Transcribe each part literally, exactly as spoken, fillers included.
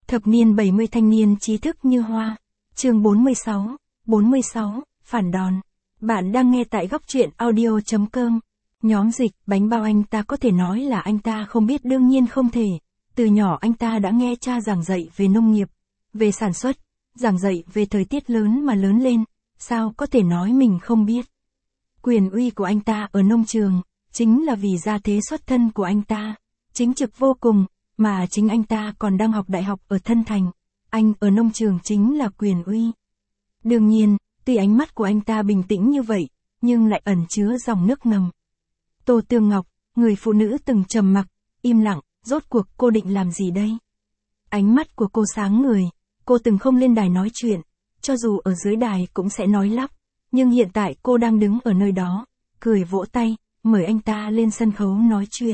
Thập niên bảy mươi thanh niên trí thức như hoa. Chương bốn mươi sáu, bốn mươi sáu, phản đòn. Bạn đang nghe tại góc truyện audio chấm com. Nhóm dịch, bánh bao anh ta có thể nói là anh ta không biết, đương nhiên không thể. Từ nhỏ anh ta đã nghe cha giảng dạy về nông nghiệp, về sản xuất, giảng dạy về thời tiết lớn mà lớn lên, sao có thể nói mình không biết. Quyền uy của anh ta ở nông trường, chính là vì gia thế xuất thân của anh ta, chính trực vô cùng, mà chính anh ta còn đang học đại học ở Thân Thành. Anh ở nông trường chính là quyền uy. Đương nhiên, tuy ánh mắt của anh ta bình tĩnh như vậy, nhưng lại ẩn chứa dòng nước ngầm. Tô Tương Ngọc, người phụ nữ từng trầm mặc, im lặng, rốt cuộc cô định làm gì đây? Ánh mắt của cô sáng người, cô từng không lên đài nói chuyện, cho dù ở dưới đài cũng sẽ nói lắp, nhưng hiện tại cô đang đứng ở nơi đó, cười vỗ tay, mời anh ta lên sân khấu nói chuyện.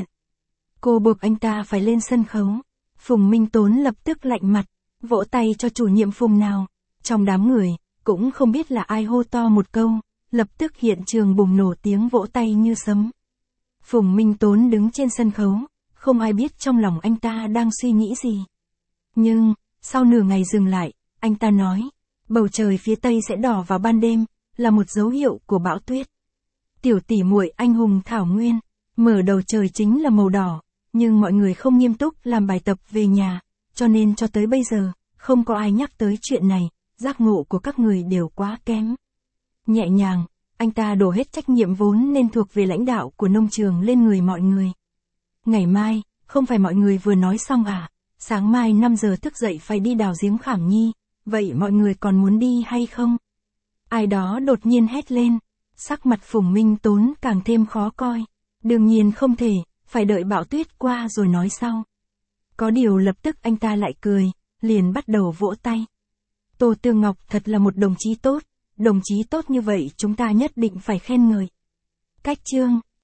Cô buộc anh ta phải lên sân khấu. Phùng Minh Tốn lập tức lạnh mặt, vỗ tay cho chủ nhiệm Phùng nào. Trong đám người, cũng không biết là ai hô to một câu, lập tức hiện trường bùng nổ tiếng vỗ tay như sấm. Phùng Minh Tốn đứng trên sân khấu, không ai biết trong lòng anh ta đang suy nghĩ gì. Nhưng, sau nửa ngày dừng lại, anh ta nói, bầu trời phía tây sẽ đỏ vào ban đêm, là một dấu hiệu của bão tuyết. Tiểu tỷ muội anh hùng Thảo Nguyên, mở đầu trời chính là màu đỏ, nhưng mọi người không nghiêm túc làm bài tập về nhà, cho nên cho tới bây giờ, không có ai nhắc tới chuyện này, giác ngộ của các người đều quá kém. Nhẹ nhàng, anh ta đổ hết trách nhiệm vốn nên thuộc về lãnh đạo của nông trường lên người mọi người. Ngày mai, không phải mọi người vừa nói xong à, sáng mai năm giờ thức dậy phải đi đào giếng Khảm Nhi, vậy mọi người còn muốn đi hay không? Ai đó đột nhiên hét lên, sắc mặt Phùng Minh Tốn càng thêm khó coi. Đương nhiên không thể, phải đợi bão tuyết qua rồi nói sau. Có điều lập tức anh ta lại cười, liền bắt đầu vỗ tay. Tô Tương Ngọc thật là một đồng chí tốt, đồng chí tốt như vậy chúng ta nhất định phải khen ngợi. Cách chương